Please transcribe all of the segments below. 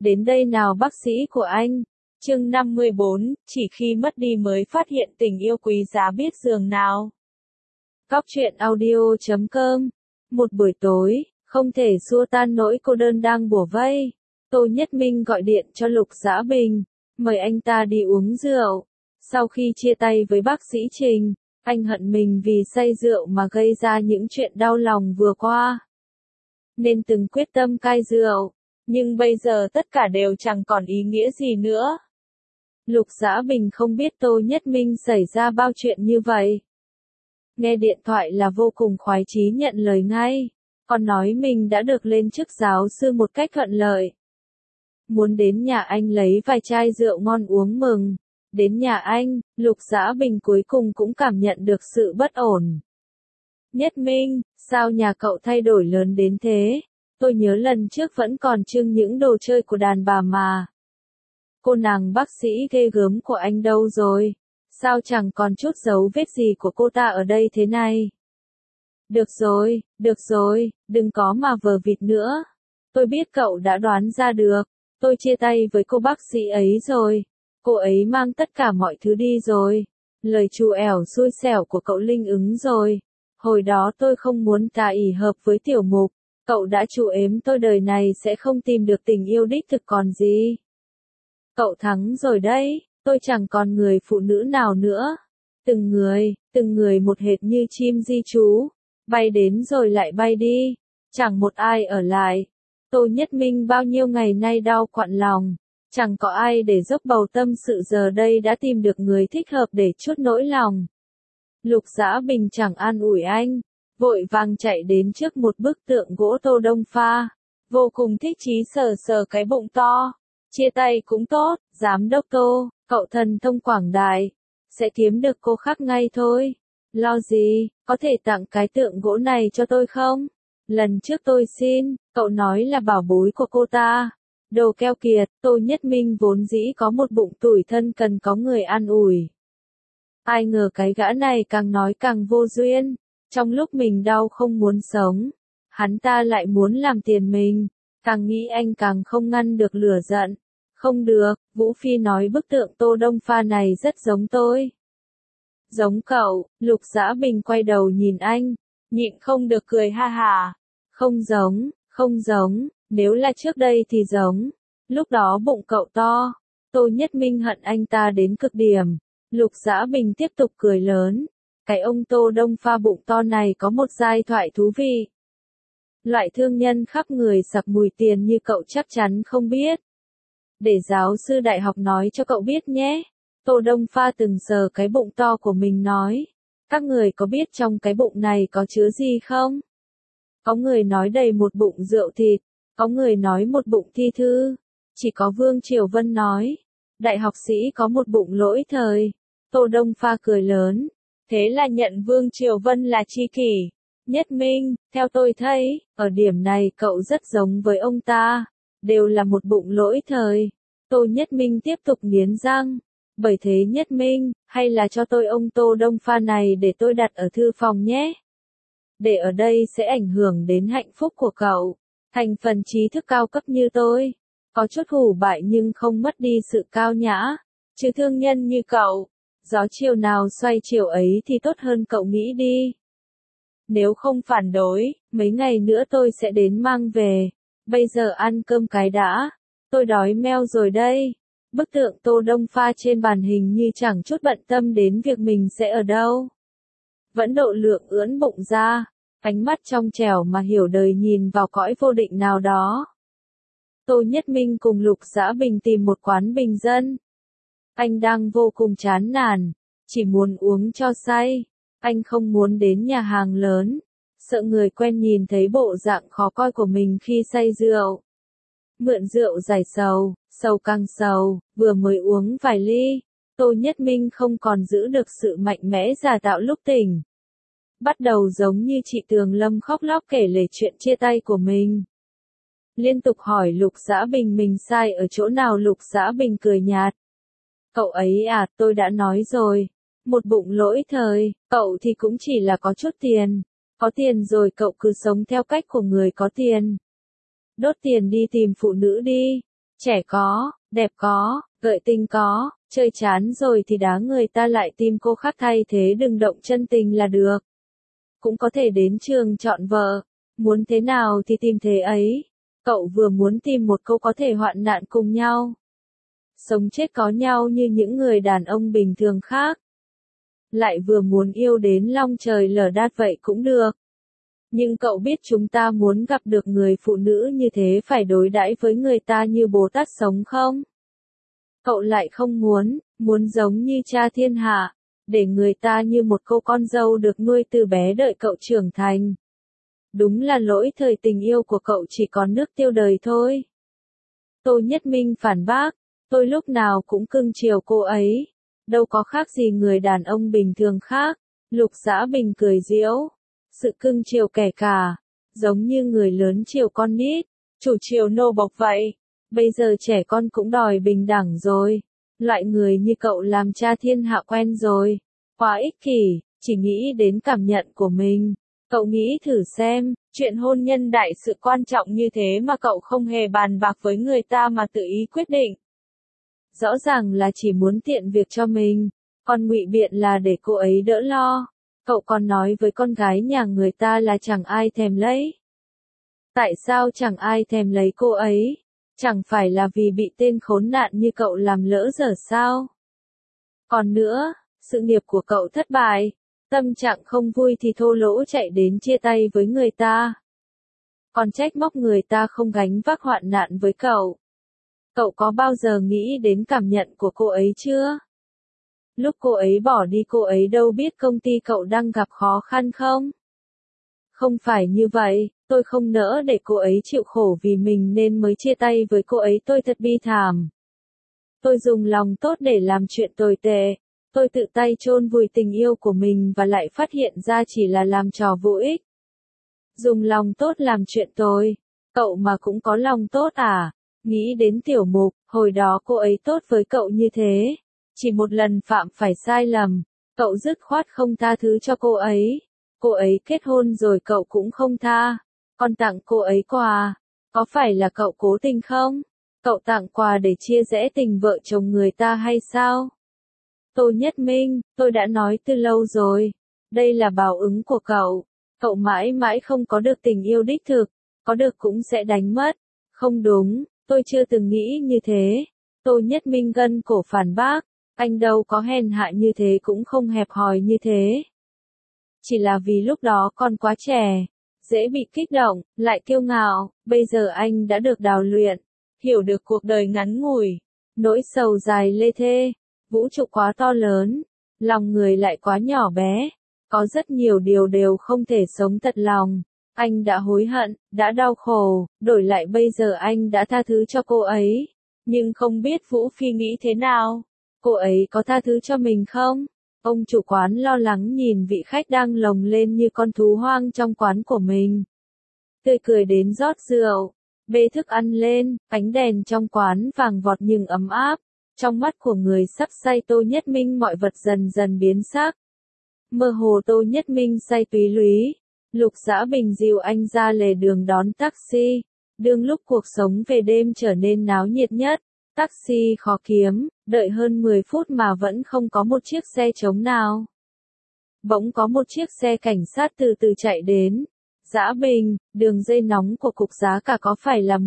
Đến đây nào bác sĩ của anh. Chương 54, chỉ khi mất đi mới phát hiện tình yêu quý giá biết dường nào. Góc truyện audio.com. Một buổi tối, không thể xua tan nỗi cô đơn đang bủa vây. Tô Nhất Minh gọi điện cho Lục Dã Bình, mời anh ta đi uống rượu. Sau khi chia tay với bác sĩ Trình, anh hận mình vì say rượu mà gây ra những chuyện đau lòng vừa qua. Nên từng quyết tâm cai rượu, nhưng bây giờ tất cả đều chẳng còn ý nghĩa gì nữa. Lục Dã Bình không biết Tô Nhất Minh xảy ra bao chuyện như vậy. Nghe điện thoại là vô cùng khoái chí nhận lời ngay, còn nói mình đã được lên chức giáo sư một cách thuận lợi. Muốn đến nhà anh lấy vài chai rượu ngon uống mừng. Đến nhà anh, Lục Dã Bình cuối cùng cũng cảm nhận được sự bất ổn. Nhất Minh, sao nhà cậu thay đổi lớn đến thế? Tôi nhớ lần trước vẫn còn trưng những đồ chơi của đàn bà mà. Cô nàng bác sĩ ghê gớm của anh đâu rồi? Sao chẳng còn chút dấu vết gì của cô ta ở đây thế này? Được rồi, đừng có mà vờ vịt nữa. Tôi biết cậu đã đoán ra được. Tôi chia tay với cô bác sĩ ấy rồi. Cô ấy mang tất cả mọi thứ đi rồi. Lời trù ẻo xui xẻo của cậu linh ứng rồi. Hồi đó tôi không muốn tà ỷ hợp với tiểu mục. Cậu đã trù ếm tôi đời này sẽ không tìm được tình yêu đích thực còn gì. Cậu thắng rồi đấy, tôi chẳng còn người phụ nữ nào nữa. Từng người một hệt như chim di trú. Bay đến rồi lại bay đi. Chẳng một ai ở lại. Tô Nhất Minh bao nhiêu ngày nay đau quặn lòng. Chẳng có ai để dốc bầu tâm sự, giờ đây đã tìm được người thích hợp để trút nỗi lòng. Lục Dã Bình chẳng an ủi anh, vội vàng chạy đến trước một bức tượng gỗ Tô Đông Pha, vô cùng thích chí sờ sờ cái bụng to. Chia tay cũng tốt, giám đốc Tô, cậu thần thông quảng đại, sẽ kiếm được cô khác ngay thôi. Lo gì, có thể tặng cái tượng gỗ này cho tôi không? Lần trước tôi xin, cậu nói là bảo bối của cô ta. Đồ keo kiệt, Tô Nhất Minh vốn dĩ có một bụng tủi thân cần có người an ủi. Ai ngờ cái gã này càng nói càng vô duyên, trong lúc mình đau không muốn sống, hắn ta lại muốn làm tiền mình, càng nghĩ anh càng không ngăn được lửa giận. Không được, Vũ Phi nói bức tượng Tô Đông Pha này rất giống tôi. Giống cậu, Lục Dã Bình quay đầu nhìn anh, nhịn không được cười ha hà. Không giống. Nếu là trước đây thì giống. Lúc đó bụng cậu to. Tô Nhất Minh hận anh ta đến cực điểm. Lục Dã Bình tiếp tục cười lớn. Cái ông Tô Đông Pha bụng to này có một giai thoại thú vị. Loại thương nhân khắp người sặc mùi tiền như cậu chắc chắn không biết. Để giáo sư đại học nói cho cậu biết nhé. Tô Đông Pha từng sờ cái bụng to của mình nói. Các người có biết trong cái bụng này có chứa gì không? Có người nói đầy một bụng rượu thịt. Có người nói một bụng thi thư. Chỉ có Vương Triều Vân nói. Đại học sĩ có một bụng lỗi thời. Tô Đông Pha cười lớn. Thế là nhận Vương Triều Vân là tri kỷ. Nhất Minh, theo tôi thấy, ở điểm này cậu rất giống với ông ta. Đều là một bụng lỗi thời. Tô Nhất Minh tiếp tục nghiến răng. Bởi thế Nhất Minh, hay là cho tôi ông Tô Đông Pha này để tôi đặt ở thư phòng nhé. Để ở đây sẽ ảnh hưởng đến hạnh phúc của cậu. Thành phần trí thức cao cấp như tôi, có chút hủ bại nhưng không mất đi sự cao nhã, chứ thương nhân như cậu, gió chiều nào xoay chiều ấy thì tốt hơn cậu nghĩ đi. Nếu không phản đối, mấy ngày nữa tôi sẽ đến mang về, bây giờ ăn cơm cái đã, tôi đói meo rồi đây. Bức tượng Tô Đông Pha trên màn hình như chẳng chút bận tâm đến việc mình sẽ ở đâu. Vẫn độ lượng ưỡn bụng ra. Ánh mắt trong trẻo mà hiểu đời nhìn vào cõi vô định nào đó. Tô Nhất Minh cùng Lục Dã Bình tìm một quán bình dân. Anh đang vô cùng chán nản, chỉ muốn uống cho say. Anh không muốn đến nhà hàng lớn, sợ người quen nhìn thấy bộ dạng khó coi của mình khi say rượu. Mượn rượu giải sầu, sầu càng sầu, vừa mới uống vài ly, Tô Nhất Minh không còn giữ được sự mạnh mẽ giả tạo lúc tỉnh. Bắt đầu giống như chị Tường Lâm khóc lóc kể lể chuyện chia tay của mình. Liên tục hỏi Lục Dã Bình mình sai ở chỗ nào. Lục Dã Bình cười nhạt. Cậu ấy à, tôi đã nói rồi. Một bụng lỗi thời, cậu thì cũng chỉ là có chút tiền. Có tiền rồi cậu cứ sống theo cách của người có tiền. Đốt tiền đi tìm phụ nữ đi. Trẻ có, đẹp có, gợi tình có, chơi chán rồi thì đá người ta lại tìm cô khác thay thế, đừng động chân tình là được. Cũng có thể đến trường chọn vợ, muốn thế nào thì tìm thế ấy. Cậu vừa muốn tìm một cô có thể hoạn nạn cùng nhau, sống chết có nhau như những người đàn ông bình thường khác. Lại vừa muốn yêu đến long trời lở đất vậy cũng được. Nhưng cậu biết chúng ta muốn gặp được người phụ nữ như thế phải đối đãi với người ta như Bồ Tát sống không? Cậu lại không muốn giống như cha thiên hạ, để người ta như một cô con dâu được nuôi từ bé đợi cậu trưởng thành. Đúng là lỗi thời tình yêu của cậu chỉ còn nước tiêu đời thôi. Tô Nhất Minh phản bác, tôi lúc nào cũng cưng chiều cô ấy, đâu có khác gì người đàn ông bình thường khác. Lục Dã Bình cười giễu, sự cưng chiều kẻ cả, giống như người lớn chiều con nít, chủ chiều nô bộc vậy. Bây giờ trẻ con cũng đòi bình đẳng rồi, loại người như cậu làm cha thiên hạ quen rồi, quá ích kỷ, chỉ nghĩ đến cảm nhận của mình. Cậu nghĩ thử xem, chuyện hôn nhân đại sự quan trọng như thế mà cậu không hề bàn bạc với người ta mà tự ý quyết định. Rõ ràng là chỉ muốn tiện việc cho mình, còn ngụy biện là để cô ấy đỡ lo. Cậu còn nói với con gái nhà người ta là chẳng ai thèm lấy. Tại sao chẳng ai thèm lấy cô ấy? Chẳng phải là vì bị tên khốn nạn như cậu làm lỡ dở sao? Còn nữa, sự nghiệp của cậu thất bại, tâm trạng không vui thì thô lỗ chạy đến chia tay với người ta. Còn trách móc người ta không gánh vác hoạn nạn với cậu. Cậu có bao giờ nghĩ đến cảm nhận của cô ấy chưa? Lúc cô ấy bỏ đi cô ấy đâu biết công ty cậu đang gặp khó khăn không? Không phải như vậy, tôi không nỡ để cô ấy chịu khổ vì mình nên mới chia tay với cô ấy, tôi thật bi thảm. Tôi dùng lòng tốt để làm chuyện tồi tệ. Tôi tự tay chôn vùi tình yêu của mình và lại phát hiện ra chỉ là làm trò vô ích. Dùng lòng tốt làm chuyện tồi. Cậu mà cũng có lòng tốt à? Nghĩ đến Tiểu Mục, hồi đó cô ấy tốt với cậu như thế. Chỉ một lần phạm phải sai lầm, cậu dứt khoát không tha thứ cho cô ấy. Cô ấy kết hôn rồi cậu cũng không tha. Còn tặng cô ấy quà, có phải là cậu cố tình không? Cậu tặng quà để chia rẽ tình vợ chồng người ta hay sao? Tô Nhất Minh, tôi đã nói từ lâu rồi. Đây là báo ứng của cậu. Cậu mãi mãi không có được tình yêu đích thực. Có được cũng sẽ đánh mất. Không đúng, tôi chưa từng nghĩ như thế. Tô Nhất Minh gân cổ phản bác. Anh đâu có hèn hạ như thế, cũng không hẹp hòi như thế. Chỉ là vì lúc đó còn quá trẻ, dễ bị kích động, lại kiêu ngạo. Bây giờ anh đã được đào luyện, hiểu được cuộc đời ngắn ngủi, nỗi sầu dài lê thê, vũ trụ quá to lớn, lòng người lại quá nhỏ bé. Có rất nhiều điều đều không thể sống thật lòng. Anh đã hối hận, đã đau khổ, đổi lại bây giờ anh đã tha thứ cho cô ấy. Nhưng không biết Vũ Phi nghĩ thế nào? Cô ấy có tha thứ cho mình không? Ông chủ quán lo lắng nhìn vị khách đang lồng lên như con thú hoang trong quán của mình. Tươi cười đến rót rượu, bê thức ăn lên, ánh đèn trong quán vàng vọt nhưng ấm áp. Trong mắt của người sắp say Tô Nhất Minh mọi vật dần dần biến sắc. Mơ hồ Tô Nhất Minh say túy lúy. Lục Dã Bình dìu anh ra lề đường đón taxi. Đương lúc cuộc sống về đêm trở nên náo nhiệt nhất, taxi khó kiếm, đợi hơn 10 phút mà vẫn không có một chiếc xe trống nào. Bỗng có một chiếc xe cảnh sát từ từ chạy đến. Dã Bình, đường dây nóng của cục giá cả có phải là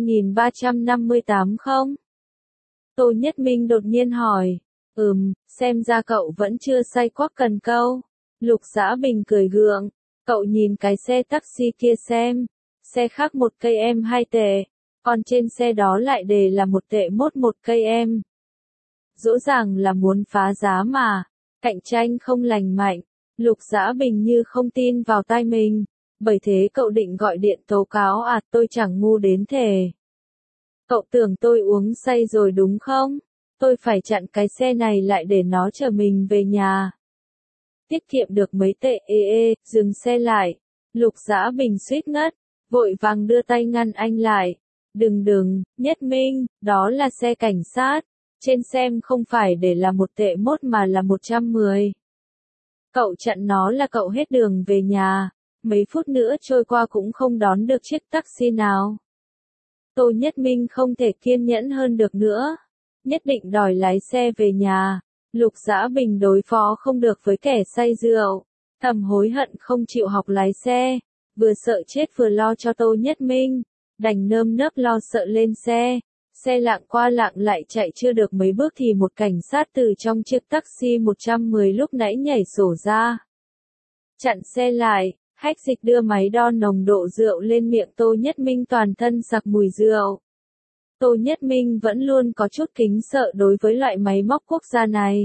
12.358 không? Tô Nhất Minh đột nhiên hỏi. Xem ra cậu vẫn chưa say quắc cần câu. Lục Dã Bình cười gượng. Cậu nhìn cái xe taxi kia xem. Xe khác 1 cây em 2 tệ. Còn trên xe đó lại đề là 1 tệ mốt 1 cây em. Rõ ràng là muốn phá giá mà. Cạnh tranh không lành mạnh. Lục Dã Bình như không tin vào tai mình. Bởi thế cậu định gọi điện tố cáo à? Tôi chẳng ngu đến thế. Cậu tưởng tôi uống say rồi đúng không? Tôi phải chặn cái xe này lại để nó chở mình về nhà. Tiết kiệm được mấy tệ. Dừng xe lại. Lục Dã Bình suýt ngất, vội vàng đưa tay ngăn anh lại. Đừng, Nhất Minh, đó là xe cảnh sát. Trên xem không phải để là 1 tệ mốt mà là 110. Cậu chặn nó là cậu hết đường về nhà. Mấy phút nữa trôi qua cũng không đón được chiếc taxi nào. Tô Nhất Minh không thể kiên nhẫn hơn được nữa. Nhất định đòi lái xe về nhà. Lục Dã Bình đối phó không được với kẻ say rượu. Thầm hối hận không chịu học lái xe. Vừa sợ chết vừa lo cho Tô Nhất Minh. Đành nơm nớp lo sợ lên xe. Xe lạng qua lạng lại chạy chưa được mấy bước thì một cảnh sát từ trong chiếc taxi 110 lúc nãy nhảy sổ ra. Chặn xe lại, hách dịch đưa máy đo nồng độ rượu lên miệng Tô Nhất Minh toàn thân sặc mùi rượu. Tô Nhất Minh vẫn luôn có chút kính sợ đối với loại máy móc quốc gia này.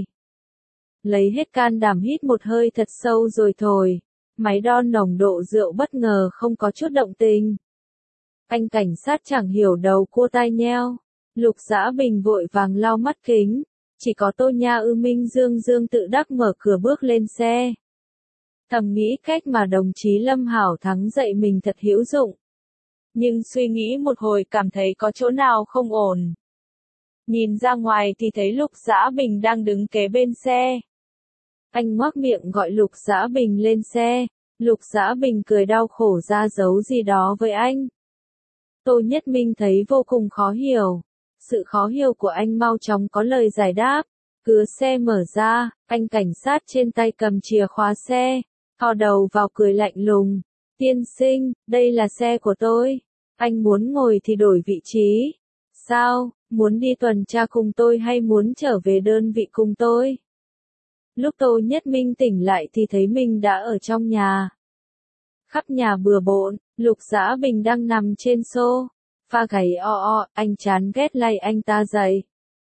Lấy hết can đảm hít một hơi thật sâu rồi thổi. Máy đo nồng độ rượu bất ngờ không có chút động tĩnh. Anh cảnh sát chẳng hiểu đầu cua tai nheo. Lục Dã Bình vội vàng lau mắt kính. Chỉ có Tô Nha Ư Minh dương tự đắc mở cửa bước lên xe. Thầm nghĩ cách mà đồng chí Lâm Hảo Thắng dạy mình thật hữu dụng. Nhưng suy nghĩ một hồi cảm thấy có chỗ nào không ổn. Nhìn ra ngoài thì thấy Lục Dã Bình đang đứng kế bên xe. Anh ngoác miệng gọi Lục Dã Bình lên xe. Lục Dã Bình cười đau khổ ra giấu gì đó với anh. Tô Nhất Minh thấy vô cùng khó hiểu. Sự khó hiểu của anh mau chóng có lời giải đáp. Cửa xe mở ra, anh cảnh sát trên tay cầm chìa khóa xe. Thò đầu vào cười lạnh lùng. Tiên sinh, đây là xe của tôi. Anh muốn ngồi thì đổi vị trí. Sao, muốn đi tuần tra cùng tôi hay muốn trở về đơn vị cùng tôi? Lúc Tô Nhất Minh tỉnh lại thì thấy mình đã ở trong nhà. Khắp nhà bừa bộn, Lục Dã Bình đang nằm trên pha gáy anh chán ghét lay anh ta dậy.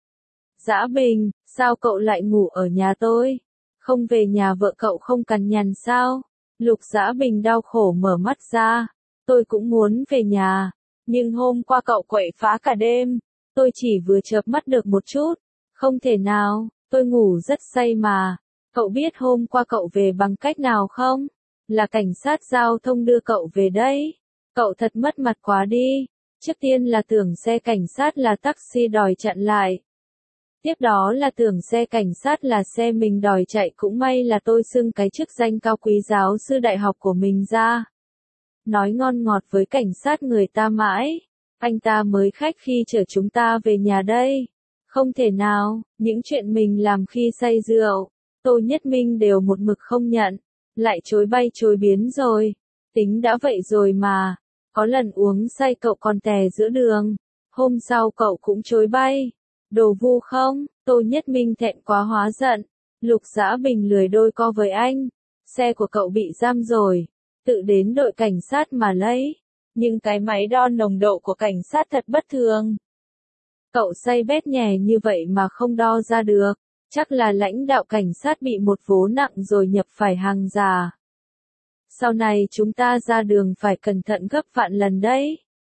Dã Bình, sao cậu lại ngủ ở nhà tôi? Không về nhà vợ cậu không cằn nhằn sao? Lục Dã Bình đau khổ mở mắt ra. Tôi cũng muốn về nhà. Nhưng hôm qua cậu quậy phá cả đêm. Tôi chỉ vừa chợp mắt được một chút. Không thể nào, tôi ngủ rất say mà. Cậu biết hôm qua cậu về bằng cách nào không? Là cảnh sát giao thông đưa cậu về đấy. Cậu thật mất mặt quá đi. Trước tiên là tưởng xe cảnh sát là taxi đòi chặn lại. Tiếp đó là tưởng xe cảnh sát là xe mình đòi chạy, cũng may là tôi xưng cái chức danh cao quý giáo sư đại học của mình ra. Nói ngon ngọt với cảnh sát người ta mãi. Anh ta mới khách khi chở chúng ta về nhà đây. Không thể nào, những chuyện mình làm khi say rượu, Tô Nhất Minh đều một mực không nhận. Lại chối bay chối biến rồi. Tính đã vậy rồi mà. Có lần uống say cậu còn tè giữa đường. Hôm sau cậu cũng chối bay. Đồ vu không? Tô Nhất Minh thẹn quá hóa giận. Lục Dã Bình lười đôi co với anh. Xe của cậu bị giam rồi. Tự đến đội cảnh sát mà lấy. Nhưng cái máy đo nồng độ của cảnh sát thật bất thường. Cậu say bét nhè như vậy mà không đo ra được. Chắc là lãnh đạo cảnh sát bị một vố nặng rồi nhập phải hàng già. Sau này chúng ta ra đường phải cẩn thận gấp vạn lần đấy.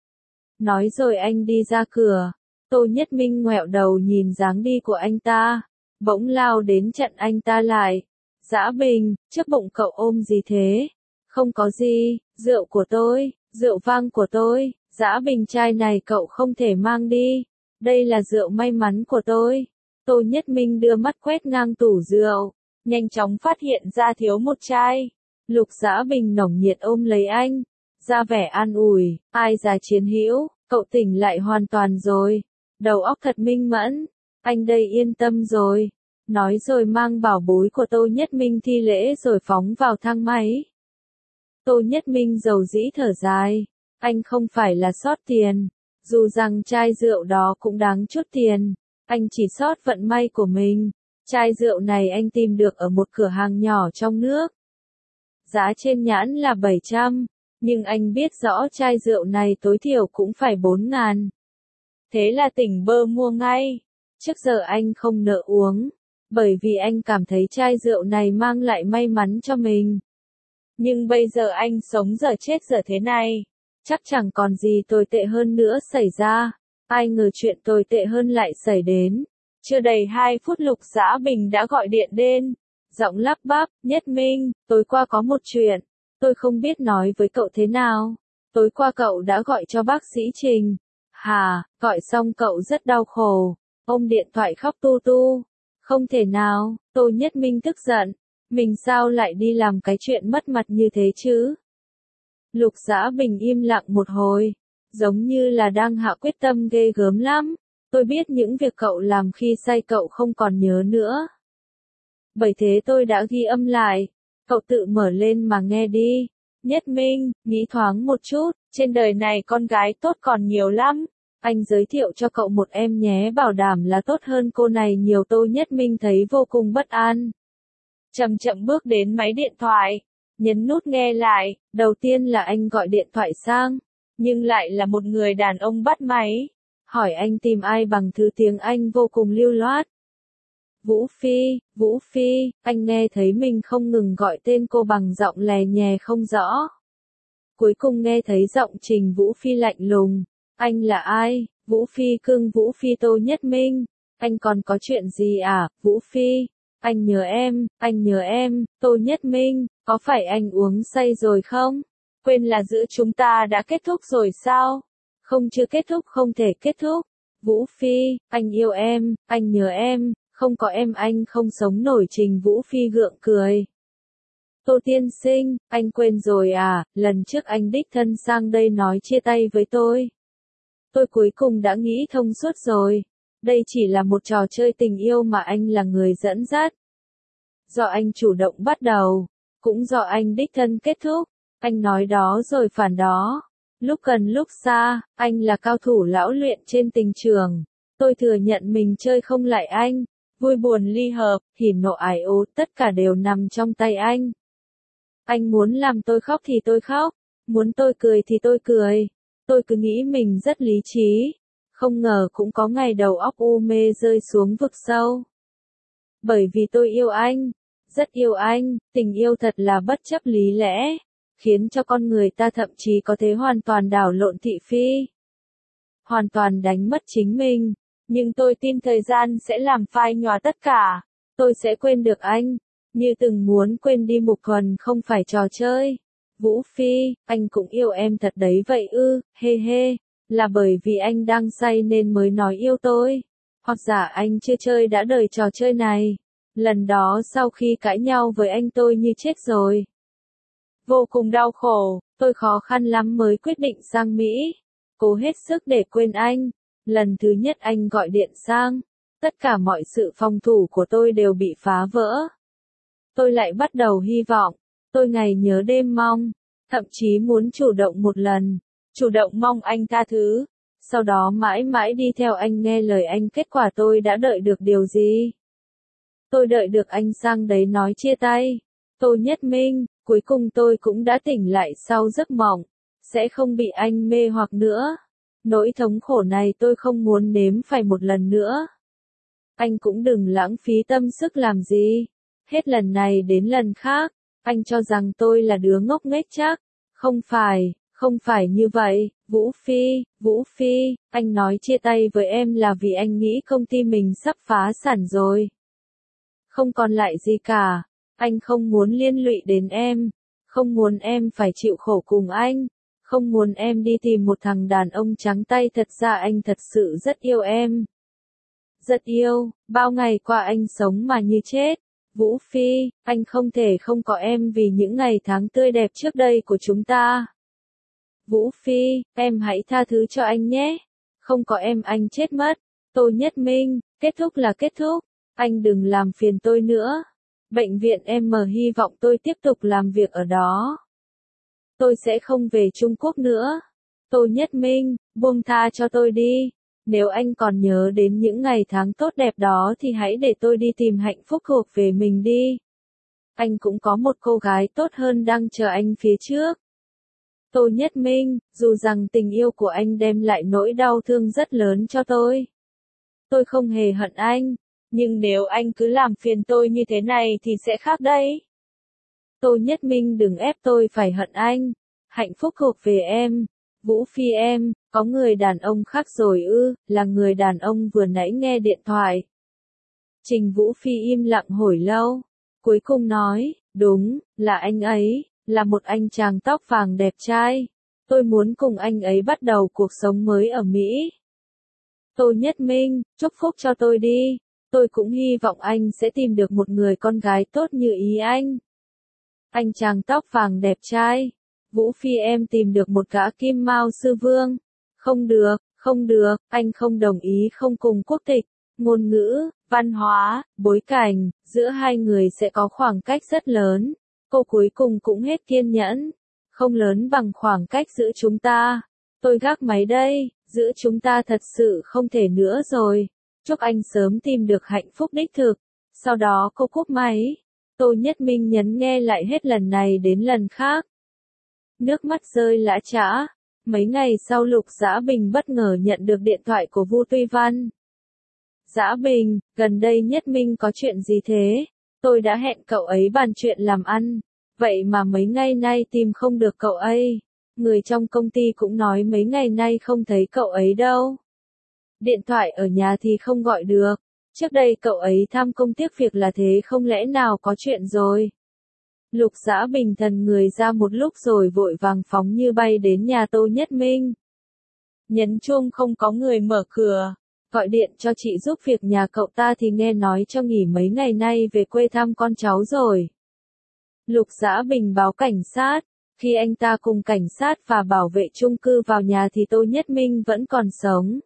Nói rồi anh đi ra cửa. Tô Nhất Minh ngoẹo đầu nhìn dáng đi của anh ta. Bỗng lao đến chặn anh ta lại. Dã Bình, trước bụng cậu ôm gì thế? Không có gì, rượu của tôi, rượu vang của tôi. Dã Bình, chai này cậu không thể mang đi. Đây là rượu may mắn của tôi. Tô Nhất Minh đưa mắt quét ngang tủ rượu. Nhanh chóng phát hiện ra thiếu một chai. Lục Dã Bình nồng nhiệt ôm lấy anh. Ra vẻ an ủi, ai già chiến hữu, cậu tỉnh lại hoàn toàn rồi. Đầu óc thật minh mẫn. Anh đây yên tâm rồi. Nói rồi mang bảo bối của Tô Nhất Minh thi lễ rồi phóng vào thang máy. Tô Nhất Minh dầu dĩ thở dài. Anh không phải là sót tiền. Dù rằng chai rượu đó cũng đáng chút tiền. Anh chỉ sót vận may của mình. Chai rượu này anh tìm được ở một cửa hàng nhỏ trong nước. Giá trên nhãn là 700. Nhưng anh biết rõ chai rượu này tối thiểu cũng phải 4.000. Thế là tỉnh bơ mua ngay. Trước giờ anh không nỡ uống. Bởi vì anh cảm thấy chai rượu này mang lại may mắn cho mình. Nhưng bây giờ anh sống giờ chết giờ thế này. Chắc chẳng còn gì tồi tệ hơn nữa xảy ra. Ai ngờ chuyện tồi tệ hơn lại xảy đến. Chưa đầy 2 phút Lục Dã Bình đã gọi điện đến. Giọng lắp bắp, Nhất Minh, tối qua có một chuyện. Tôi không biết nói với cậu thế nào. Tối qua cậu đã gọi cho bác sĩ Trình. Hà, gọi xong cậu rất đau khổ. Ôm điện thoại khóc tu tu. Không thể nào, Tô Nhất Minh tức giận. Mình sao lại đi làm cái chuyện mất mặt như thế chứ? Lục Dã Bình im lặng một hồi. giống như là đang hạ quyết tâm ghê gớm lắm. Tôi biết những việc cậu làm khi say cậu không còn nhớ nữa. Bởi thế tôi đã ghi âm lại. Cậu tự mở lên mà nghe đi. Nhất Minh, nghĩ thoáng một chút, trên đời này con gái tốt còn nhiều lắm. Anh giới thiệu cho cậu một em nhé, bảo đảm là tốt hơn cô này nhiều. Tô Nhất Minh thấy vô cùng bất an. Chậm chậm bước đến máy điện thoại, nhấn nút nghe lại, đầu tiên là anh gọi điện thoại sang, nhưng lại là một người đàn ông bắt máy. Hỏi anh tìm ai bằng thứ tiếng Anh vô cùng lưu loát. Vũ Phi, anh nghe thấy mình không ngừng gọi tên cô bằng giọng lè nhè không rõ. Cuối cùng nghe thấy giọng Trình Vũ Phi lạnh lùng. Anh là ai? Vũ Phi cưng, Vũ Phi. Tô Nhất Minh. Anh còn có chuyện gì à, Vũ Phi? Anh nhớ em, Tô Nhất Minh, có phải anh uống say rồi không? Quên là giữa chúng ta đã kết thúc rồi sao? Không, chưa kết thúc, không thể kết thúc. Vũ Phi, anh yêu em, anh nhớ em, không có em anh không sống nổi. Trình Vũ Phi gượng cười. Tô tiên sinh, anh quên rồi à, lần trước anh đích thân sang đây nói chia tay với tôi. Tôi cuối cùng đã nghĩ thông suốt rồi. Đây chỉ là một trò chơi tình yêu mà anh là người dẫn dắt. Do anh chủ động bắt đầu, cũng do anh đích thân kết thúc. Anh nói đó rồi phản đó. Lúc gần lúc xa, anh là cao thủ lão luyện trên tình trường. Tôi thừa nhận mình chơi không lại anh. Vui buồn ly hợp, hỉ nộ ái ố, tất cả đều nằm trong tay anh. Anh muốn làm tôi khóc thì tôi khóc, muốn tôi cười thì tôi cười. Tôi cứ nghĩ mình rất lý trí, không ngờ cũng có ngày đầu óc u mê rơi xuống vực sâu. Bởi vì tôi yêu anh, rất yêu anh, tình yêu thật là bất chấp lý lẽ, khiến cho con người ta thậm chí có thể hoàn toàn đảo lộn thị phi. Hoàn toàn đánh mất chính mình, nhưng tôi tin thời gian sẽ làm phai nhòa tất cả. Tôi sẽ quên được anh, như từng muốn quên đi Mục Thuần không phải trò chơi. Vũ Phi, anh cũng yêu em thật đấy vậy ư, hê hê, là bởi vì anh đang say nên mới nói yêu tôi. Hoặc giả anh chưa chơi đã đời trò chơi này. Lần đó sau khi cãi nhau với anh tôi như chết rồi. Vô cùng đau khổ, tôi khó khăn lắm mới quyết định sang Mỹ. Cố hết sức để quên anh. Lần thứ nhất anh gọi điện sang, tất cả mọi sự phòng thủ của tôi đều bị phá vỡ. Tôi lại bắt đầu hy vọng, tôi ngày nhớ đêm mong, thậm chí muốn chủ động một lần, chủ động mong anh tha thứ, sau đó mãi mãi đi theo anh nghe lời anh. Kết quả tôi đã đợi được điều gì? Tôi đợi được anh sang đấy nói chia tay. Tô Nhất Minh, cuối cùng tôi cũng đã tỉnh lại sau giấc mộng, sẽ không bị anh mê hoặc nữa. Nỗi thống khổ này tôi không muốn nếm phải một lần nữa. Anh cũng đừng lãng phí tâm sức làm gì. Hết lần này đến lần khác, anh cho rằng tôi là đứa ngốc nghếch chắc. Không phải như vậy, Vũ Phi, anh nói chia tay với em là vì anh nghĩ công ty mình sắp phá sản rồi. Không còn lại gì cả, anh không muốn liên lụy đến em, không muốn em phải chịu khổ cùng anh, không muốn em đi tìm một thằng đàn ông trắng tay. Thật ra anh thật sự rất yêu em. Rất yêu, bao ngày qua anh sống mà như chết. Vũ Phi, anh không thể không có em vì những ngày tháng tươi đẹp trước đây của chúng ta. Vũ Phi, em hãy tha thứ cho anh nhé. Không có em anh chết mất. Tô Nhất Minh, kết thúc là kết thúc. Anh đừng làm phiền tôi nữa. Bệnh viện em hy vọng tôi tiếp tục làm việc ở đó. Tôi sẽ không về Trung Quốc nữa. Tô Nhất Minh, buông tha cho tôi đi. Nếu anh còn nhớ đến những ngày tháng tốt đẹp đó thì hãy để tôi đi tìm hạnh phúc thuộc về mình đi. Anh cũng có một cô gái tốt hơn đang chờ anh phía trước. Tô Nhất Minh, dù rằng tình yêu của anh đem lại nỗi đau thương rất lớn cho tôi. Tôi không hề hận anh, nhưng nếu anh cứ làm phiền tôi như thế này thì sẽ khác đấy. Tô Nhất Minh đừng ép tôi phải hận anh. Hạnh phúc thuộc về em. Vũ Phi em, có người đàn ông khác rồi ư, là người đàn ông vừa nãy nghe điện thoại. Trình Vũ Phi im lặng hồi lâu, cuối cùng nói, đúng, là anh ấy, là một anh chàng tóc vàng đẹp trai. Tôi muốn cùng anh ấy bắt đầu cuộc sống mới ở Mỹ. Tô Nhất Minh, chúc phúc cho tôi đi. Tôi cũng hy vọng anh sẽ tìm được một người con gái tốt như ý anh. Anh chàng tóc vàng đẹp trai. Vũ Phi em tìm được một gã kim mao sư vương. Không được, anh không đồng ý không cùng quốc tịch, ngôn ngữ, văn hóa, bối cảnh, giữa hai người sẽ có khoảng cách rất lớn. Cô cuối cùng cũng hết kiên nhẫn. Không lớn bằng khoảng cách giữa chúng ta. Tôi gác máy đây, giữa chúng ta thật sự không thể nữa rồi. Chúc anh sớm tìm được hạnh phúc đích thực. Sau đó cô cúp máy. Tô Nhất Minh nhấn nghe lại hết lần này đến lần khác. Nước mắt rơi lã chã. Mấy ngày sau Lục Dã Bình bất ngờ nhận được điện thoại của Vu Tuy Văn. Dã Bình, gần đây Nhất Minh có chuyện gì thế? Tôi đã hẹn cậu ấy bàn chuyện làm ăn. Vậy mà mấy ngày nay tìm không được cậu ấy. Người trong công ty cũng nói mấy ngày nay không thấy cậu ấy đâu. Điện thoại ở nhà thì không gọi được. Trước đây cậu ấy tham công tiếc việc là thế, không lẽ nào có chuyện rồi? Lục Dã Bình thần người ra một lúc rồi vội vàng phóng như bay đến nhà Tô Nhất Minh. Nhấn chuông không có người mở cửa. Gọi điện cho chị giúp việc nhà cậu ta thì nghe nói cho nghỉ mấy ngày nay về quê thăm con cháu rồi. Lục Dã Bình báo cảnh sát. Khi anh ta cùng cảnh sát và bảo vệ chung cư vào nhà thì Tô Nhất Minh vẫn còn sống.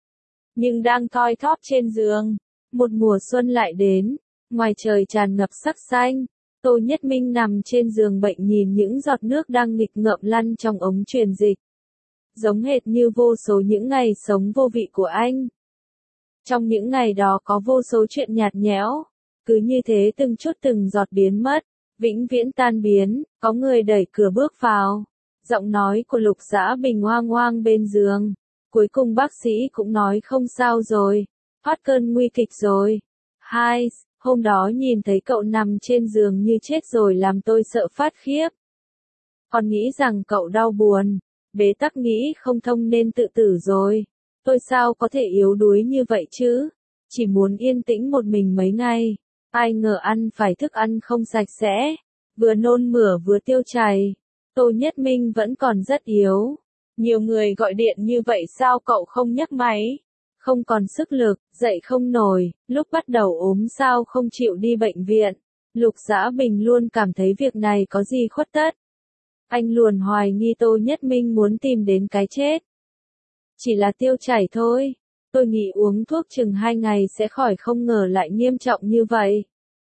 Nhưng đang thoi thóp trên giường. Một mùa xuân lại đến. Ngoài trời tràn ngập sắc xanh. Tô Nhất Minh nằm trên giường bệnh nhìn những giọt nước đang nghịch ngợm lăn trong ống truyền dịch. Giống hệt như vô số những ngày sống vô vị của anh. Trong những ngày đó có vô số chuyện nhạt nhẽo. Cứ như thế từng chút từng giọt biến mất. Vĩnh viễn tan biến. Có người đẩy cửa bước vào. Giọng nói của Lục Dã Bình hoang hoang bên giường. Cuối cùng bác sĩ cũng nói không sao rồi. Phát cơn nguy kịch rồi. Hai, hôm đó nhìn thấy cậu nằm trên giường như chết rồi làm tôi sợ phát khiếp. Còn nghĩ rằng cậu đau buồn. Bế tắc nghĩ không thông nên tự tử rồi. Tôi sao có thể yếu đuối như vậy chứ? Chỉ muốn yên tĩnh một mình mấy ngày. Ai ngờ ăn phải thức ăn không sạch sẽ. Vừa nôn mửa vừa tiêu chảy. Tô Nhất Minh vẫn còn rất yếu. Nhiều người gọi điện như vậy sao cậu không nhấc máy? Không còn sức lực, dậy không nổi, lúc bắt đầu ốm sao không chịu đi bệnh viện. Lục Dã Bình luôn cảm thấy việc này có gì khuất tất. Anh luôn hoài nghi Tô Nhất Minh muốn tìm đến cái chết. Chỉ là tiêu chảy thôi. Tôi nghĩ uống thuốc chừng 2 ngày sẽ khỏi, không ngờ lại nghiêm trọng như vậy.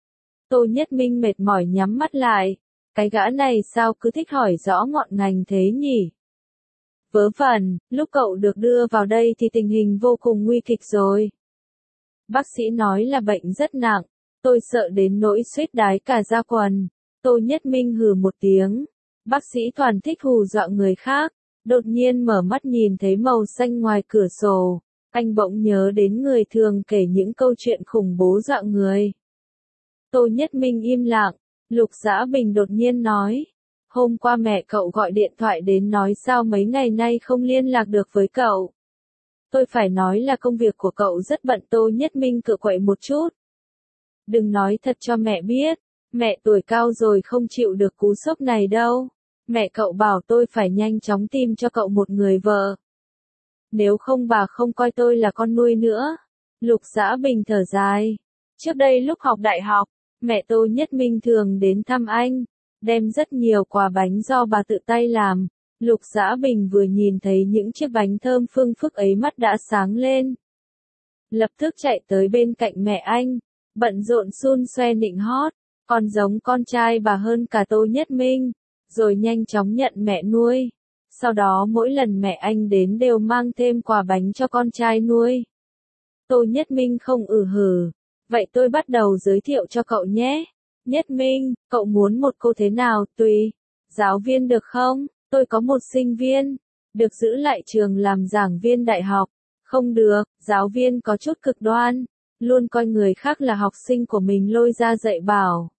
Tô Nhất Minh mệt mỏi nhắm mắt lại. Cái gã này sao cứ thích hỏi rõ ngọn ngành thế nhỉ? Vớ vẩn, lúc cậu được đưa vào đây thì tình hình vô cùng nguy kịch rồi. Bác sĩ nói là bệnh rất nặng. Tôi sợ đến nỗi suýt đái cả da quần. Tô Nhất Minh hừ một tiếng. Bác sĩ toàn thích hù dọa người khác. Đột nhiên mở mắt nhìn thấy màu xanh ngoài cửa sổ. Anh bỗng nhớ đến người thường kể những câu chuyện khủng bố dọa người. Tô Nhất Minh im lặng. Lục Dã Bình đột nhiên nói. Hôm qua mẹ cậu gọi điện thoại đến nói sao mấy ngày nay không liên lạc được với cậu. Tôi phải nói là công việc của cậu rất bận. Tô Nhất Minh cựa quậy một chút. Đừng nói thật cho mẹ biết. Mẹ tuổi cao rồi không chịu được cú sốc này đâu. Mẹ cậu bảo tôi phải nhanh chóng tìm cho cậu một người vợ. Nếu không bà không coi tôi là con nuôi nữa. Lục Dã Bình thở dài. Trước đây lúc học đại học, mẹ Tô Nhất Minh thường đến thăm anh. Đem rất nhiều quà bánh do bà tự tay làm. Lục Dã Bình vừa nhìn thấy những chiếc bánh thơm phương phức ấy mắt đã sáng lên. Lập tức chạy tới bên cạnh mẹ anh. Bận rộn xun xoe nịnh hót. Còn giống con trai bà hơn cả Tô Nhất Minh. Rồi nhanh chóng nhận mẹ nuôi. Sau đó mỗi lần mẹ anh đến đều mang thêm quà bánh cho con trai nuôi. Tô Nhất Minh không hử. Vậy tôi bắt đầu giới thiệu cho cậu nhé. Nhất Minh, cậu muốn một cô thế nào? Tùy. Giáo viên được không? Tôi có một sinh viên. Được giữ lại trường làm giảng viên đại học. Không được, giáo viên có chút cực đoan. Luôn coi người khác là học sinh của mình lôi ra dạy bảo.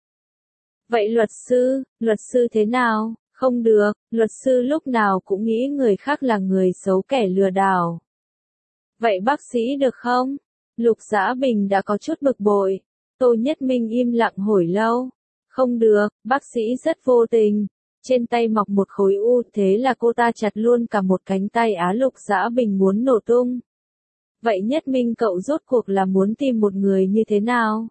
Vậy luật sư thế nào? Không được, luật sư lúc nào cũng nghĩ người khác là người xấu, kẻ lừa đảo. Vậy bác sĩ được không? Lục Dã Bình đã có chút bực bội. Tô Nhất Minh im lặng hồi lâu. Không được, bác sĩ rất vô tình. Trên tay mọc một khối u, thế là cô ta chặt luôn cả một cánh tay. Lục Dã Bình muốn nổ tung. Vậy Nhất Minh cậu rốt cuộc là muốn tìm một người như thế nào?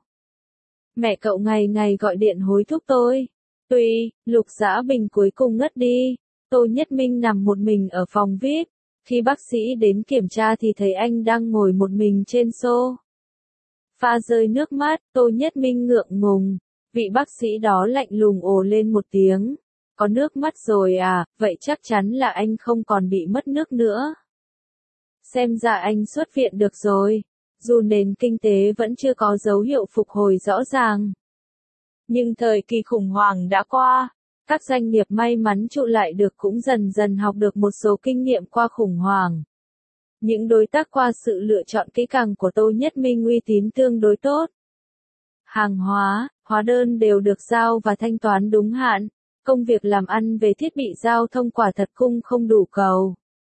Mẹ cậu ngày ngày gọi điện hối thúc tôi. Tùy, Lục Dã Bình cuối cùng ngất đi. Tô Nhất Minh nằm một mình ở phòng VIP. Khi bác sĩ đến kiểm tra thì thấy anh đang ngồi một mình trên sofa rơi nước mắt, Tô Nhất Minh ngượng ngùng. Vị bác sĩ đó lạnh lùng ồ lên một tiếng. Có nước mắt rồi à, vậy chắc chắn là anh không còn bị mất nước nữa. Xem ra anh xuất viện được rồi. Dù nền kinh tế vẫn chưa có dấu hiệu phục hồi rõ ràng. Nhưng thời kỳ khủng hoảng đã qua. Các doanh nghiệp may mắn trụ lại được cũng dần dần học được một số kinh nghiệm qua khủng hoảng. Những đối tác qua sự lựa chọn kỹ càng của Tô Nhất Minh uy tín tương đối tốt. Hàng hóa, hóa đơn đều được giao và thanh toán đúng hạn. Công việc làm ăn về thiết bị giao thông quả thật cung không đủ cầu.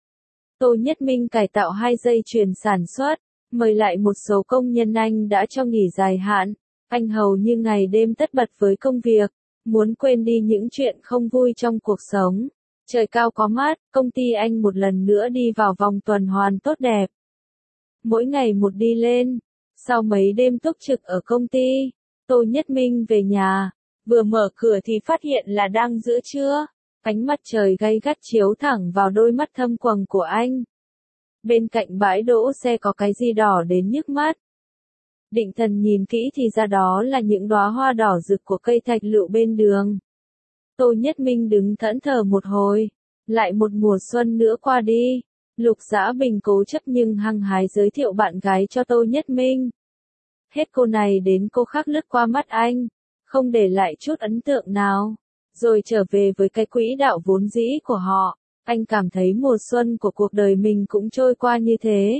Tô Nhất Minh cải tạo 2 dây chuyền sản xuất, mời lại một số công nhân anh đã cho nghỉ dài hạn. Anh hầu như ngày đêm tất bật với công việc, muốn quên đi những chuyện không vui trong cuộc sống. Trời cao có mát, công ty anh một lần nữa đi vào vòng tuần hoàn tốt đẹp. Mỗi ngày một đi lên. Sau mấy đêm túc trực ở công ty, Tô Nhất Minh về nhà, vừa mở cửa thì phát hiện là đang giữa trưa. Ánh mặt trời gay gắt chiếu thẳng vào đôi mắt thâm quầng của anh. Bên cạnh bãi đỗ xe có cái gì đỏ đến nhức mắt. Định thần nhìn kỹ thì ra đó là những đóa hoa đỏ rực của cây thạch lựu bên đường. Tô Nhất Minh đứng thẫn thờ một hồi. Lại một mùa xuân nữa qua đi. Lục Dã Bình cố chấp nhưng hăng hái giới thiệu bạn gái cho Tô Nhất Minh. Hết cô này đến cô khác lướt qua mắt anh, không để lại chút ấn tượng nào. Rồi trở về với cái quỹ đạo vốn dĩ của họ. Anh cảm thấy mùa xuân của cuộc đời mình cũng trôi qua như thế.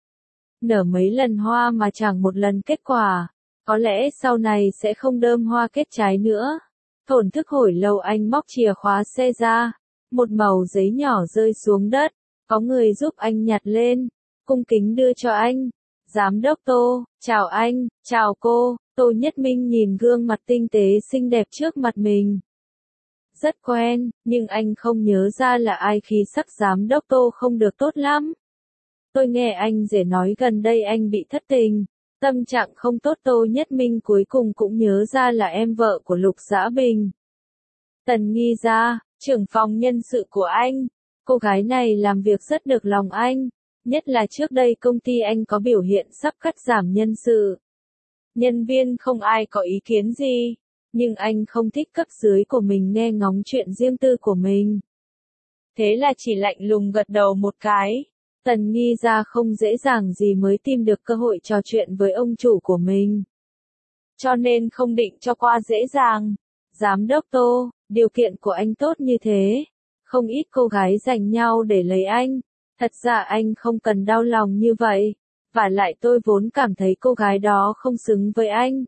Nở mấy lần hoa mà chẳng một lần kết quả. Có lẽ sau này sẽ không đơm hoa kết trái nữa. Thổn thức hồi lâu anh móc chìa khóa xe ra. Một mẩu giấy nhỏ rơi xuống đất. Có người giúp anh nhặt lên. Cung kính đưa cho anh. Giám đốc Tô, chào anh, chào cô. Tô Nhất Minh nhìn gương mặt tinh tế xinh đẹp trước mặt mình. Rất quen, nhưng anh không nhớ ra là ai khi sắc giám đốc Tô không được tốt lắm. Tôi nghe anh rể nói gần đây anh bị thất tình, tâm trạng không tốt. Tô Nhất Minh cuối cùng cũng nhớ ra là em vợ của Lục Dã Bình. Tần Nghi Gia, trưởng phòng nhân sự của anh. Cô gái này làm việc rất được lòng anh, nhất là trước đây công ty anh có biểu hiện sắp cắt giảm nhân sự. Nhân viên không ai có ý kiến gì. Nhưng anh không thích cấp dưới của mình nghe ngóng chuyện riêng tư của mình. Thế là chỉ lạnh lùng gật đầu một cái. Tần Nghi Gia không dễ dàng gì mới tìm được cơ hội trò chuyện với ông chủ của mình. Cho nên không định cho qua dễ dàng. Giám đốc Tô, điều kiện của anh tốt như thế. Không ít cô gái giành nhau để lấy anh. Thật ra anh không cần đau lòng như vậy. Và lại tôi vốn cảm thấy cô gái đó không xứng với anh.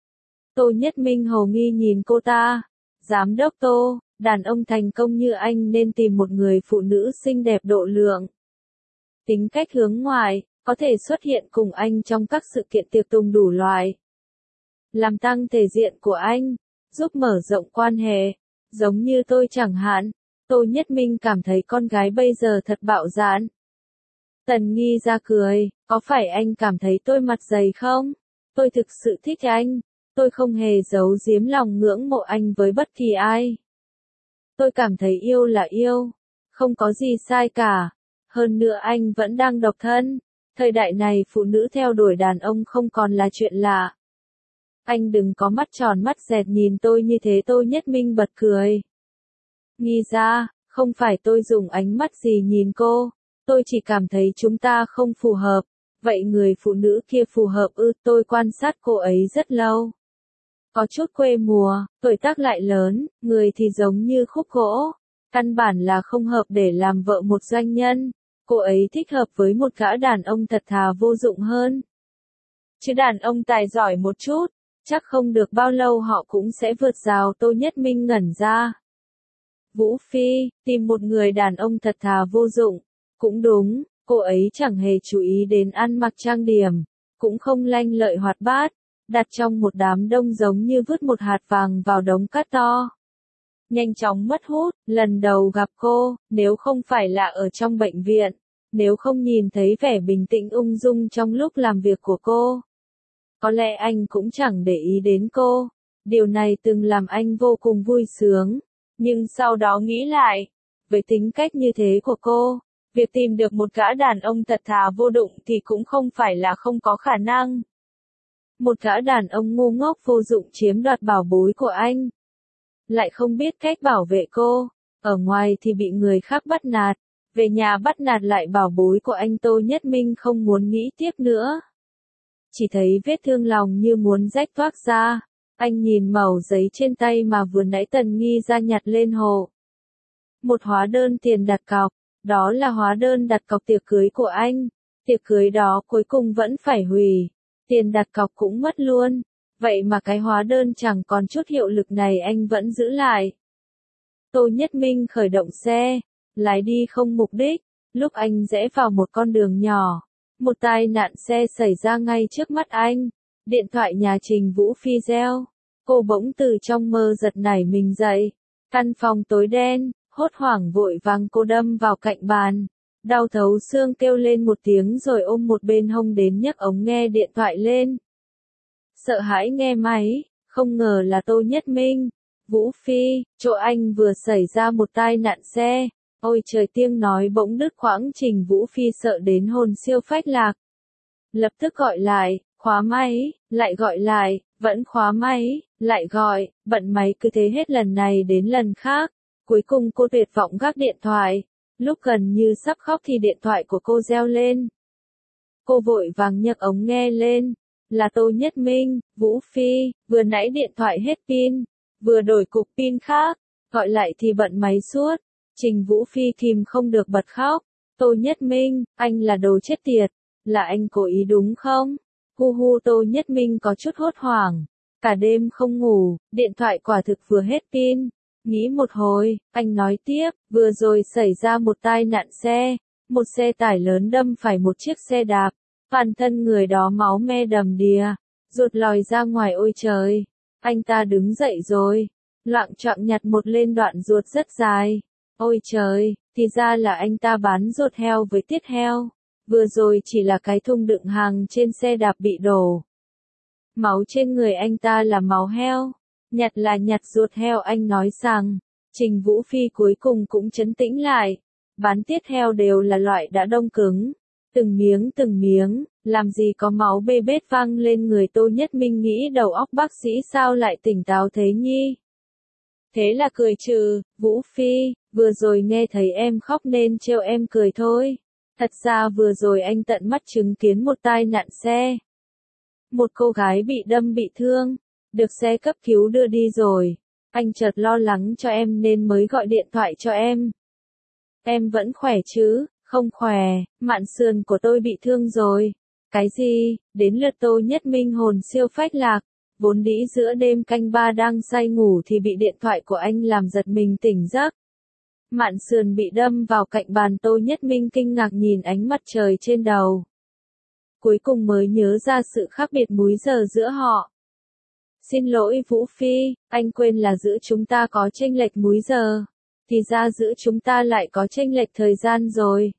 Tô Nhất Minh hồ nghi nhìn cô ta. Giám đốc Tô, đàn ông thành công như anh nên tìm một người phụ nữ xinh đẹp độ lượng. Tính cách hướng ngoại, có thể xuất hiện cùng anh trong các sự kiện tiệc tùng đủ loại. Làm tăng thể diện của anh, giúp mở rộng quan hệ, giống như tôi chẳng hạn. Tô Nhất Minh cảm thấy con gái bây giờ thật bạo dạn. Tần Nghi Gia cười, có phải anh cảm thấy tôi mặt dày không? Tôi thực sự thích anh. Tôi không hề giấu giếm lòng ngưỡng mộ anh với bất kỳ ai. Tôi cảm thấy yêu là yêu. Không có gì sai cả. Hơn nữa anh vẫn đang độc thân. Thời đại này phụ nữ theo đuổi đàn ông không còn là chuyện lạ. Anh đừng có mắt tròn mắt dẹt nhìn tôi như thế. Tô Nhất Minh bật cười. Nghi Gia, không phải tôi dùng ánh mắt gì nhìn cô. Tôi chỉ cảm thấy chúng ta không phù hợp. Vậy người phụ nữ kia phù hợp ư? Tôi quan sát cô ấy rất lâu. Có chút quê mùa, tuổi tác lại lớn, người thì giống như khúc gỗ. Căn bản là không hợp để làm vợ một doanh nhân. Cô ấy thích hợp với một gã đàn ông thật thà vô dụng hơn. Chứ đàn ông tài giỏi một chút, chắc không được bao lâu họ cũng sẽ vượt rào. Tô Nhất Minh ngẩn ra. Vũ Phi, tìm một người đàn ông thật thà vô dụng. Cũng đúng, cô ấy chẳng hề chú ý đến ăn mặc trang điểm, cũng không lanh lợi hoạt bát, đặt trong một đám đông giống như vứt một hạt vàng vào đống cát to. Nhanh chóng mất hút, lần đầu gặp cô, nếu không phải là ở trong bệnh viện, nếu không nhìn thấy vẻ bình tĩnh ung dung trong lúc làm việc của cô, có lẽ anh cũng chẳng để ý đến cô. Điều này từng làm anh vô cùng vui sướng, nhưng sau đó nghĩ lại, với tính cách như thế của cô, Việc tìm được một gã đàn ông thật thà vô dụng thì cũng không phải là không có khả năng. Một gã đàn ông ngu ngốc vô dụng chiếm đoạt bảo bối của anh. Lại không biết cách bảo vệ cô. Ở ngoài thì bị người khác bắt nạt. Về nhà bắt nạt lại bảo bối của anh. Tô Nhất Minh không muốn nghĩ tiếp nữa. Chỉ thấy vết thương lòng như muốn rách toác ra. Anh nhìn mẩu giấy trên tay mà vừa nãy Tần Nghi ra nhặt lên hồ. Một hóa đơn tiền đặt cọc. Đó là hóa đơn đặt cọc tiệc cưới của anh. Tiệc cưới đó cuối cùng vẫn phải hủy. Tiền đặt cọc cũng mất luôn. Vậy mà cái hóa đơn chẳng còn chút hiệu lực này anh vẫn giữ lại. Tô Nhất Minh khởi động xe. Lái đi không mục đích. Lúc anh rẽ vào một con đường nhỏ. Một tai nạn xe xảy ra ngay trước mắt anh. Điện thoại nhà Trình Vũ Phi reo. Cô bỗng từ trong mơ giật nảy mình dậy. Căn phòng tối đen. Hốt hoảng vội vàng cô đâm vào cạnh bàn. Đau thấu xương kêu lên một tiếng rồi ôm một bên hông đến nhấc ống nghe điện thoại lên. Sợ hãi nghe máy, không ngờ là Tô Nhất Minh. Vũ Phi, chỗ anh vừa xảy ra một tai nạn xe. Ôi trời, tiếng nói bỗng đứt quãng. Trình Vũ Phi sợ đến hồn siêu phách lạc. Lập tức gọi lại, khóa máy, lại gọi lại, vẫn khóa máy, lại gọi, bận máy cứ thế hết lần này đến lần khác. Cuối cùng cô tuyệt vọng gác điện thoại. Lúc gần như sắp khóc thì điện thoại của cô reo lên. Cô vội vàng nhấc ống nghe lên. Là Tô Nhất Minh. Vũ Phi, vừa nãy điện thoại hết pin, vừa đổi cục pin khác, gọi lại thì bận máy suốt. Trình Vũ Phi kìm không được bật khóc. Tô Nhất Minh, anh là đồ chết tiệt, là anh cố ý đúng không? Hu hu. Tô Nhất Minh có chút hốt hoảng, cả đêm không ngủ, điện thoại quả thực vừa hết pin. Nghĩ một hồi, anh nói tiếp, vừa rồi xảy ra một tai nạn xe, một xe tải lớn đâm phải một chiếc xe đạp, toàn thân người đó máu me đầm đìa, ruột lòi ra ngoài. Ôi trời, anh ta đứng dậy rồi, loạng choạng nhặt một lên đoạn ruột rất dài. Ôi trời, thì ra là anh ta bán ruột heo với tiết heo, vừa rồi chỉ là cái thùng đựng hàng trên xe đạp bị đổ. Máu trên người anh ta là máu heo. Nhặt là nhặt ruột heo. Anh nói rằng, Trình Vũ Phi cuối cùng cũng trấn tĩnh lại. Bán tiết heo đều là loại đã đông cứng. Từng miếng, làm gì có máu bê bết văng lên người. Tô Nhất Minh nghĩ đầu óc bác sĩ sao lại tỉnh táo thế nhỉ? Thế là cười trừ, Vũ Phi, vừa rồi nghe thấy em khóc nên trêu em cười thôi. Thật ra vừa rồi anh tận mắt chứng kiến một tai nạn xe. Một cô gái bị đâm bị thương. Được xe cấp cứu đưa đi rồi. Anh chợt lo lắng cho em nên mới gọi điện thoại cho em. Em vẫn khỏe chứ? Không khỏe, mạn sườn của tôi bị thương rồi. Cái gì? Đến lượt Tô Nhất Minh hồn siêu phách lạc. Vốn dĩ giữa đêm canh ba đang say ngủ thì bị điện thoại của anh làm giật mình tỉnh giấc. Mạn sườn bị đâm vào cạnh bàn. Tô Nhất Minh kinh ngạc nhìn ánh mặt trời trên đầu. Cuối cùng mới nhớ ra sự khác biệt múi giờ giữa họ. Xin lỗi Vũ Phi, anh quên là giữa chúng ta có chênh lệch múi giờ. Thì ra giữa chúng ta lại có chênh lệch thời gian rồi.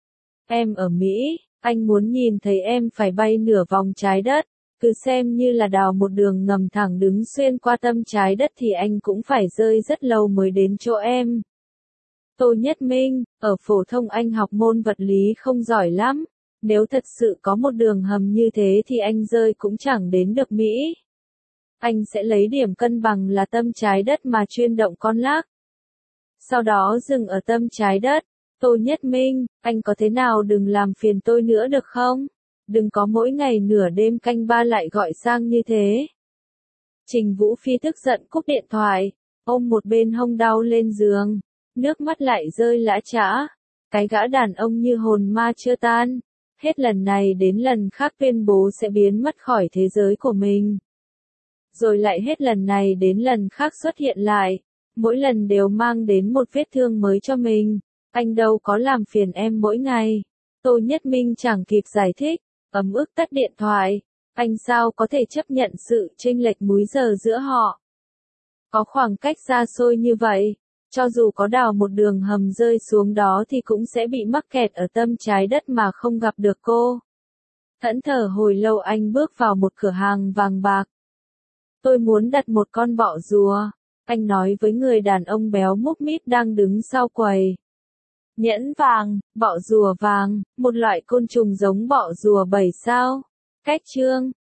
Em ở Mỹ, anh muốn nhìn thấy em phải bay nửa vòng trái đất. Cứ xem như là đào một đường ngầm thẳng đứng xuyên qua tâm trái đất thì anh cũng phải rơi rất lâu mới đến chỗ em. Tô Nhất Minh, ở phổ thông anh học môn vật lý không giỏi lắm. Nếu thật sự có một đường hầm như thế thì anh rơi cũng chẳng đến được Mỹ. Anh sẽ lấy điểm cân bằng là tâm trái đất mà chuyên động con lắc. Sau đó dừng ở tâm trái đất. Tô Nhất Minh, anh có thế nào đừng làm phiền tôi nữa được không? Đừng có mỗi ngày nửa đêm canh ba lại gọi sang như thế. Trình Vũ Phi tức giận cúp điện thoại, ôm một bên hông đau lên giường, nước mắt lại rơi lã chã. Cái gã đàn ông như hồn ma chưa tan, hết lần này đến lần khác tuyên bố sẽ biến mất khỏi thế giới của mình. Rồi lại hết lần này đến lần khác xuất hiện lại, mỗi lần đều mang đến một vết thương mới cho mình. Anh đâu có làm phiền em mỗi ngày. Tô Nhất Minh chẳng kịp giải thích, ấm ức tắt điện thoại. Anh sao có thể chấp nhận sự chênh lệch múi giờ giữa họ? Có khoảng cách xa xôi như vậy, cho dù có đào một đường hầm rơi xuống đó thì cũng sẽ bị mắc kẹt ở tâm trái đất mà không gặp được cô. Thẫn thờ hồi lâu anh bước vào một cửa hàng vàng bạc. Tôi muốn đặt một con bọ rùa, anh nói với người đàn ông béo múp míp đang đứng sau quầy. Nhẫn vàng, bọ rùa vàng, một loại côn trùng giống bọ rùa 7 sao. Cách chương